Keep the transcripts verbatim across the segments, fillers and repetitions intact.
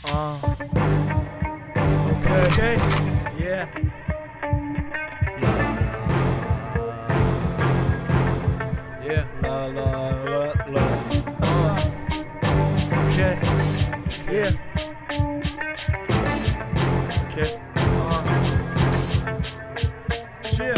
Ah. Okay, okay. Yeah. Yeah. La la la la. Ah. Okay. Yeah. Okay. Ah. Chill.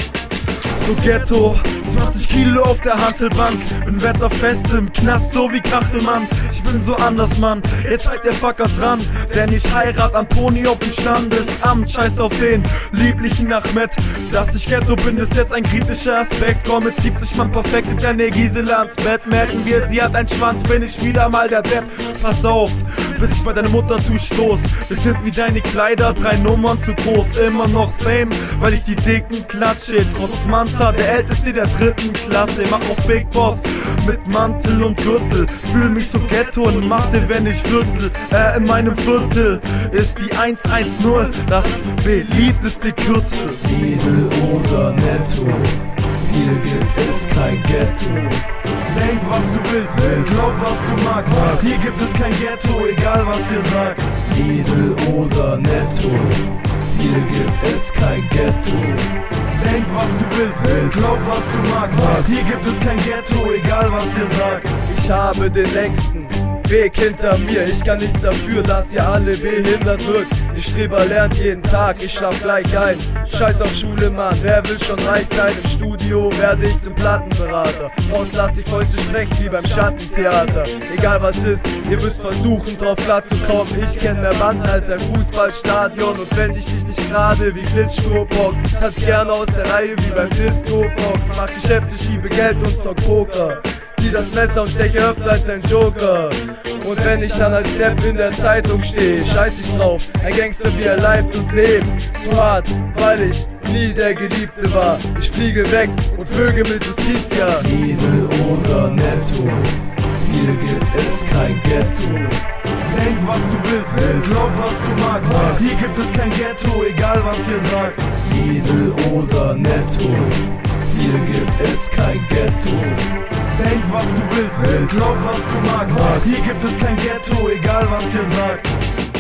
So Ghetto, zwanzig Kilo auf der Hantelbank, bin wetterfest im Knast, so wie Kachelmann. Ich bin so anders, Mann, jetzt halt der Fucker dran, denn ich heirat Antoni auf dem Standesamt. Scheiß auf den lieblichen Ahmed, dass ich Ghetto bin, ist jetzt ein kritischer Aspekt. Komm mit siebzig Mann perfekt mit der Gisela ans Bett. Merken wir, sie hat einen Schwanz, bin ich wieder mal der Depp. Pass auf, bis ich bei deiner Mutter zustoß. Wir sind wie deine Kleider, drei Nummern zu groß. Immer noch Fame, weil ich die Dicken klatsche. Trotz Manta, der Älteste der dritten Klasse. Mach auf Big Boss mit Mantel und Gürtel. Fühl mich so Ghetto und Mathe, wenn ich viertel. Äh, in meinem Viertel ist die eins eins null das beliebteste Kürzel. Lidl oder Netto, hier gibt es kein Ghetto. Denk, was du willst, glaub, was du magst. Hier gibt es kein Ghetto, egal was ihr sagt. Lidl oder Netto, hier gibt es kein Ghetto. Denk, was du willst, glaub, was du magst. Hier gibt es kein Ghetto, egal was ihr sagt. Ich habe den längsten Weg hinter mir, ich kann nichts dafür, dass ihr alle behindert wirkt. Ich Streber lernt jeden Tag, ich schlaf gleich ein. Scheiß auf Schule, Mann, wer will schon reich sein? Im Studio werde ich zum Plattenberater. Raus lass die Fäuste sprechen wie beim Schattentheater. Egal was ist, ihr müsst versuchen drauf klar zu kommen. Ich kenn mehr Banden als ein Fußballstadion. Und wenn ich dich nicht gerade wie Klitschko box, tanz gerne aus der Reihe wie beim Disco Fox. Mach Geschäfte, schiebe Geld und zock Poker. Zieh das Messer und steche öfter als ein Joker. Und wenn ich dann als Depp in der Zeitung stehe, scheiß ich drauf, ein Gangster wie er leibt und lebt. Zu hart, weil ich nie der Geliebte war. Ich fliege weg und vögel mit Justitia. Lidl oder Netto, hier gibt es kein Ghetto. Denk, was du willst, glaub, was du magst. Hier gibt es kein Ghetto, egal was ihr sagt. Lidl oder Netto, hier gibt es kein Ghetto. Denk, was du willst, glaub, was du magst. Hier gibt es kein Ghetto, egal was ihr sagt.